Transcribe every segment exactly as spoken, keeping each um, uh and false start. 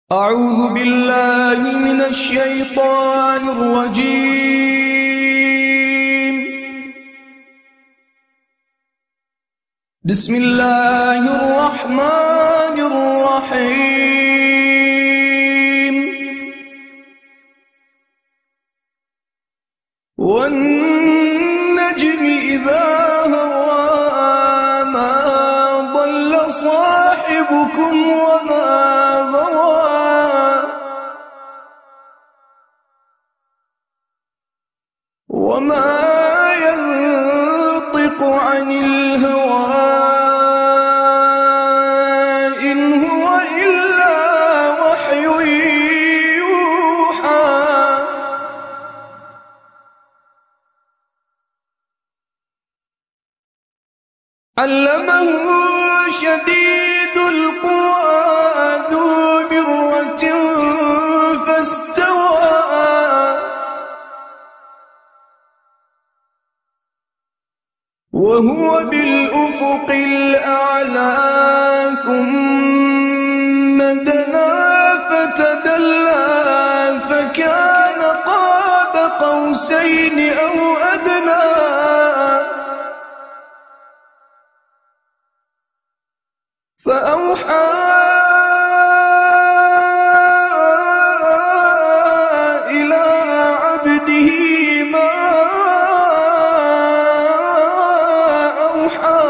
أعوذ بالله من الشيطان الرجيم. بسم الله الرحمن الرحيم. والنجم إذا هوى ما ضل صاحبكم وما غوى وما ينطق عن الهوى إن هو إلا وحي يوحى. علمه شديد القوى ذو مرة فاستوى وهو بالأفق الأعلى ثم دنا فتدلى فكان قاب قوسين أو أدنى. فأوحى إلى عبده ما أوحى.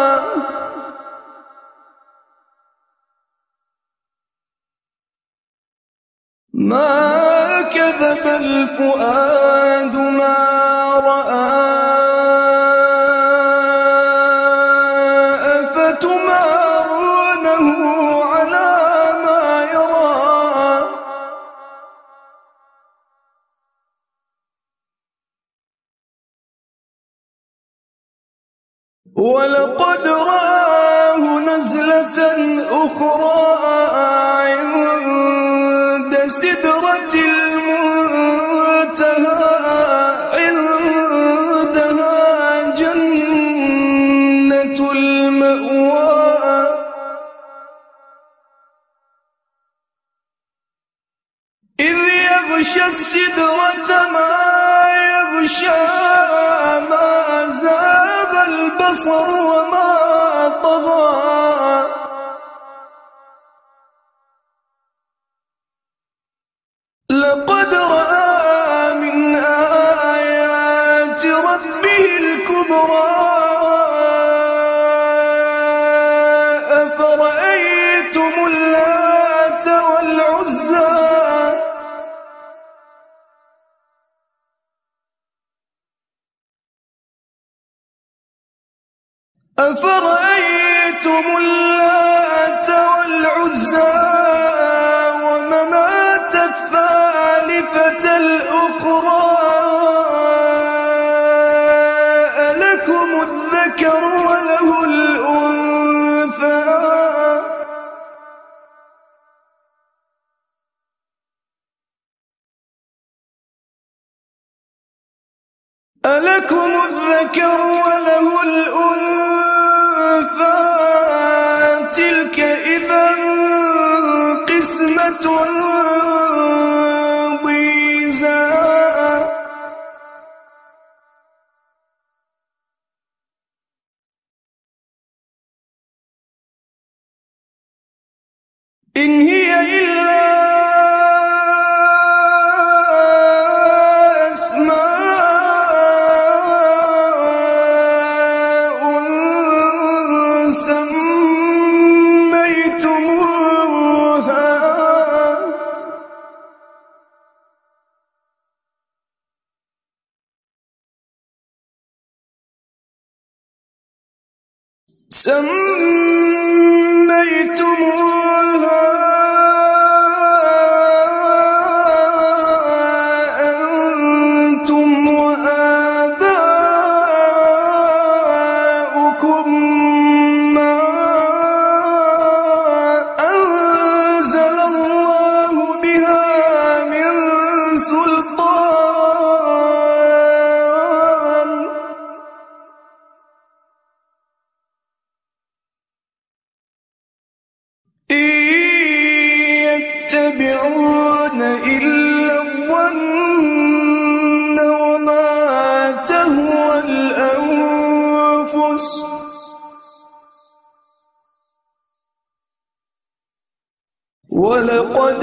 ما كذب الفؤاد ما رأى أفتمارونه على ما يرى. ولقد رآه نزلة أخرى عند سدرة المنتهى عندها جنة المأوى. إذ يغشى السدرة ما يغشى ما زاغ البصر وما طغى. لقد رأى من آيات ربه الكبرى. أفرأيتم اللات والعزى أفرأيتم اللات والعزى ومناة الثالثة الأخرى ألكم الذكر وله الأنثى. ألكم الذكر وله الأنثى تلك إذا قسمة ضيزى. إن هي إلا سميتموها سميتموها أنتم وآباؤكم ما أنزل الله بها من سلطان. يتبعون إلا الظن وما تهوى الأنفس ولقد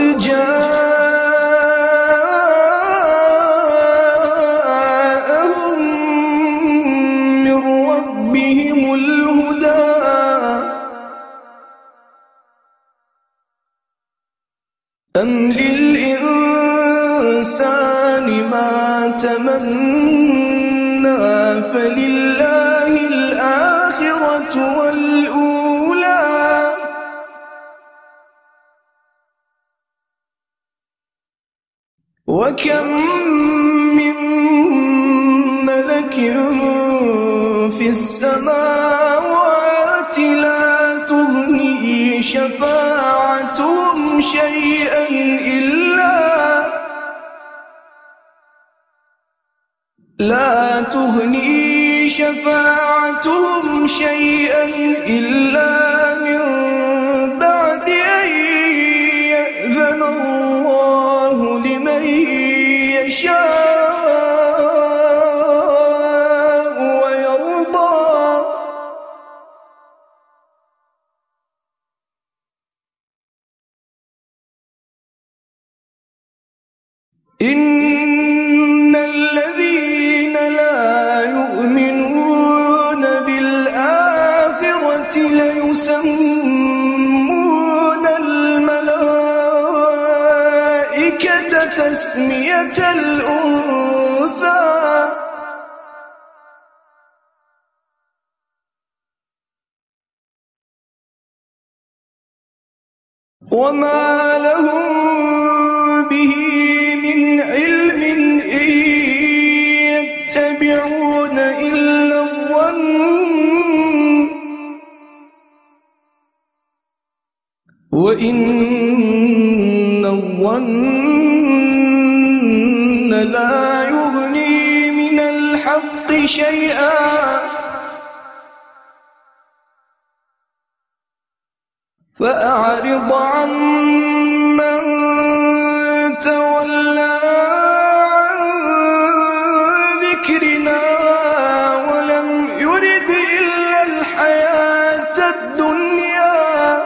جاءهم من ربهم الهدى أم للإنسان ما تمنى فلله الآخرة والأولى وكم من ملك في السماوات لا تغني شفاعتهم شيئا إلا لا تغني شفاعتهم شيئا إلا من بعد أن يأذن الله لمن يشاء ويرضى إن الذين لا يؤمنون بالآخرة ليسمون الملائكة تسمية الأنثى وما لهم به من علم إن يتبعون إلا الظن وإن الظن لا يغني من الحق شيئا فأعرض عمن تولى عن ذكرنا ولم يرد إلا الحياة الدنيا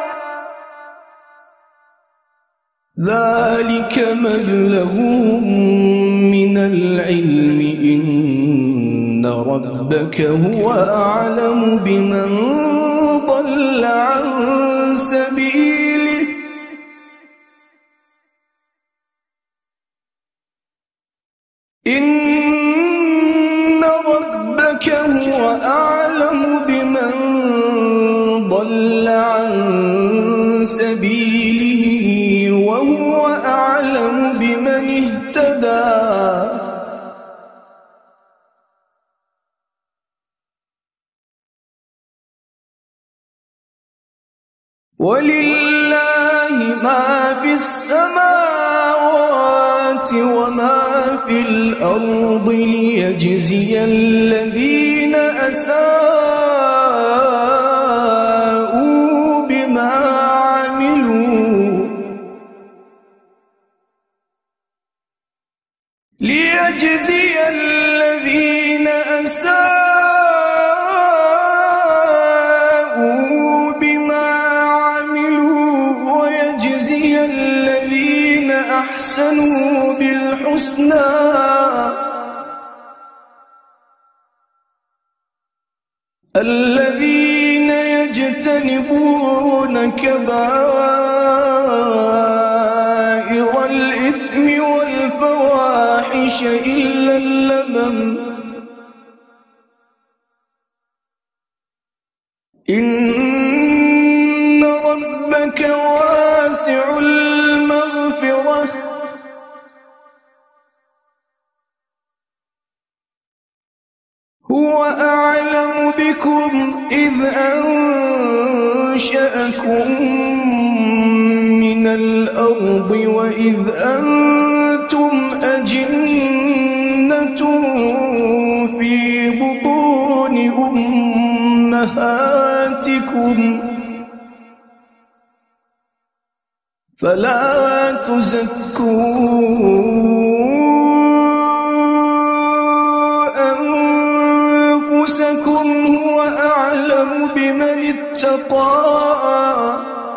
ذلك مبلغهم من العلم إن ربك هو أعلم بمن ضل عن سبيله إن ربك هو أعلم بمن ضل عن سبيله وهو أعلم بمن اهتدى ولله ما في السماوات وما في الأرض ليجزي الذين أساءوا بما عملوا ليجزي الذين أساءوا أحسنوا بالحسنى الذين يجتنبون كبائر الإثم والفواحش إلا اللمم إن ربك واسع المغفرة هو أعلم بكم إذ أنشأكم من الأرض وإذ أنتم أجنة في بطون أمهاتكم فلا تزكوا أنفسكم هو أعلم بمن اتقى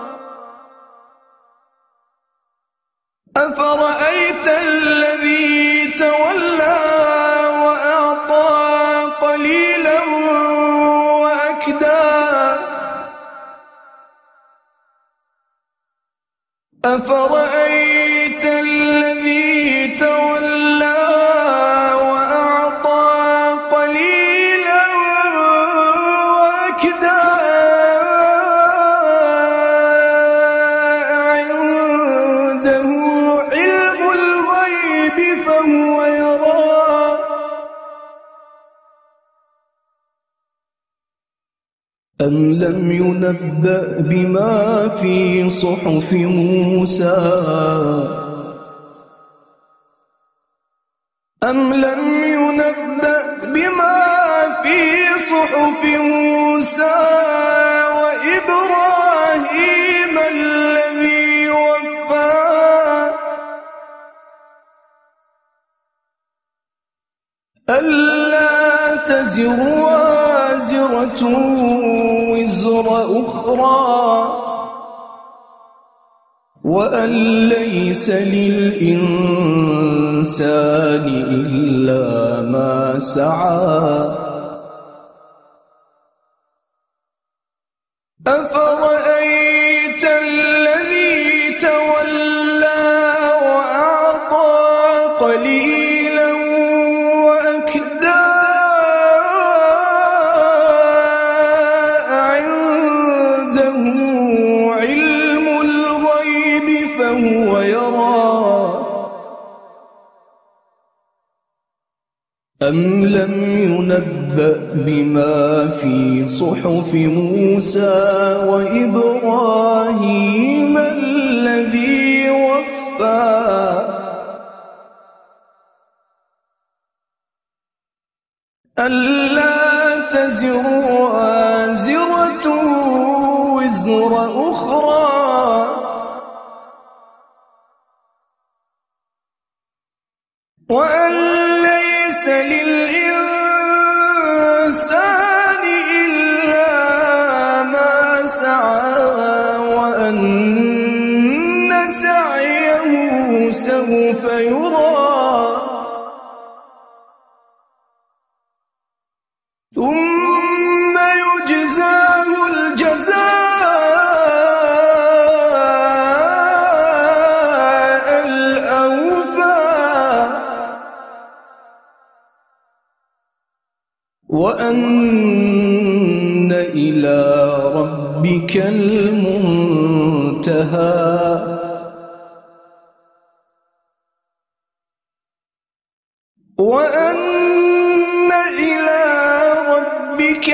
أفرأيت الذي تولى وأعطى قليلا وأكدى أفرأيت الذي تولى وأعطى قليلا وأكدى عنده علم الغيب فهو يرى أم لم ينبأ بما في صحف موسى أم لم ينبأ بما في صحف موسى وإبراهيم الذي وفى ألا تزر وازرة وزر أخرى وأن ليس للإنسان إلا ما سعى أفرأيت الذي تولى وأعطى قليلا وأكدى عنده علم الغيب فهو يرى أم لم ينبأ بما في صحف موسى وإبراهيم الذي وفى ألا تزر وازرة وزر أخرى وأن ليس للإنسان إلا ما سعى وأن سعيه سوف يرى ثم يجزاه الجزاء الأوفى وأن إلى ربك المنتهى وأن إلى ربك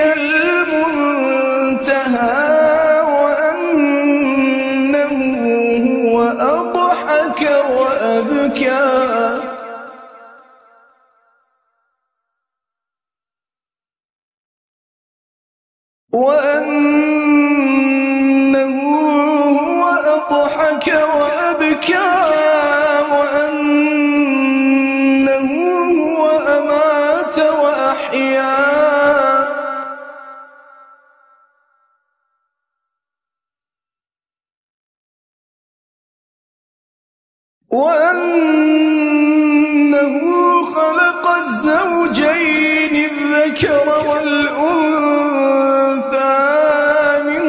المنتهى وأنه هو أضحك وأبكى وأنه هو أضحك وأبكى وأنه هو أمات وأحيا وأنه خلق الزوجين الذكر والأنثى من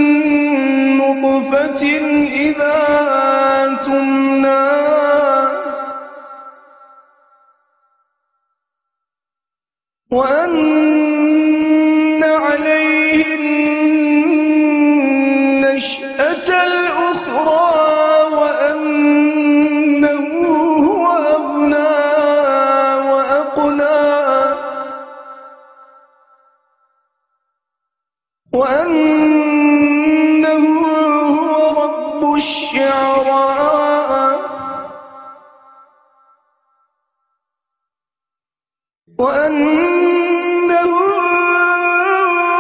نطفة إذا تمنى وأن عليه النشأة الأخرى وأنه هو أغنى وأقنى وأنه هو رب الشعراء وأنه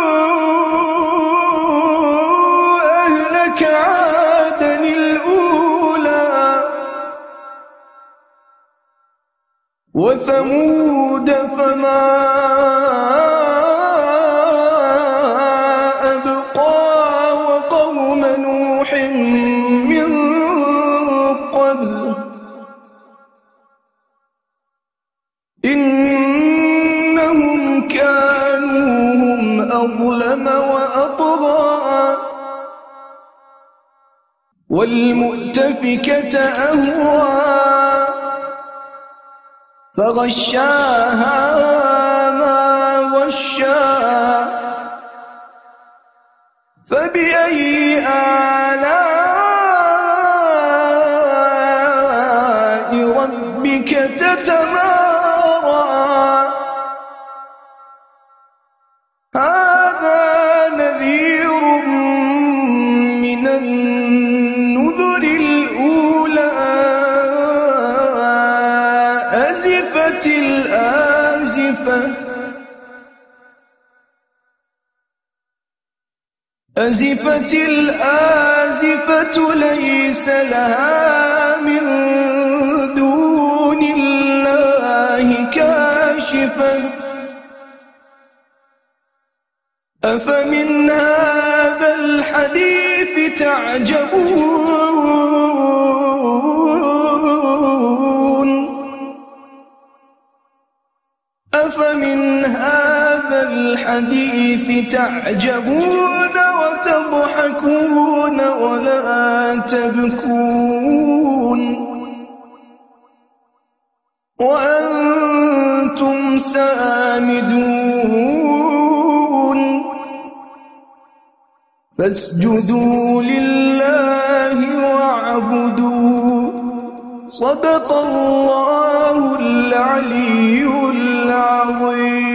أهلك عادا الأولى وثمود فما أبقى وقوم نوح من قبل إنهم كانوا هم أظلم وأطغى والمؤتفكة أهوى فغشاها ما غشا فبأي آلاء ربك تتمارى هذا نذير من النذر الأولى أزفت الآزفة أزفت الآزفة ليس لها من دون الله كاشفة أفمن هذا الحديث تعجبون أفمن هذا الحديث تعجبون وتضحكون ولا تبكون وأنتم سامدون فاسجدوا لله واعبدوا صدق الله العلي العظيم.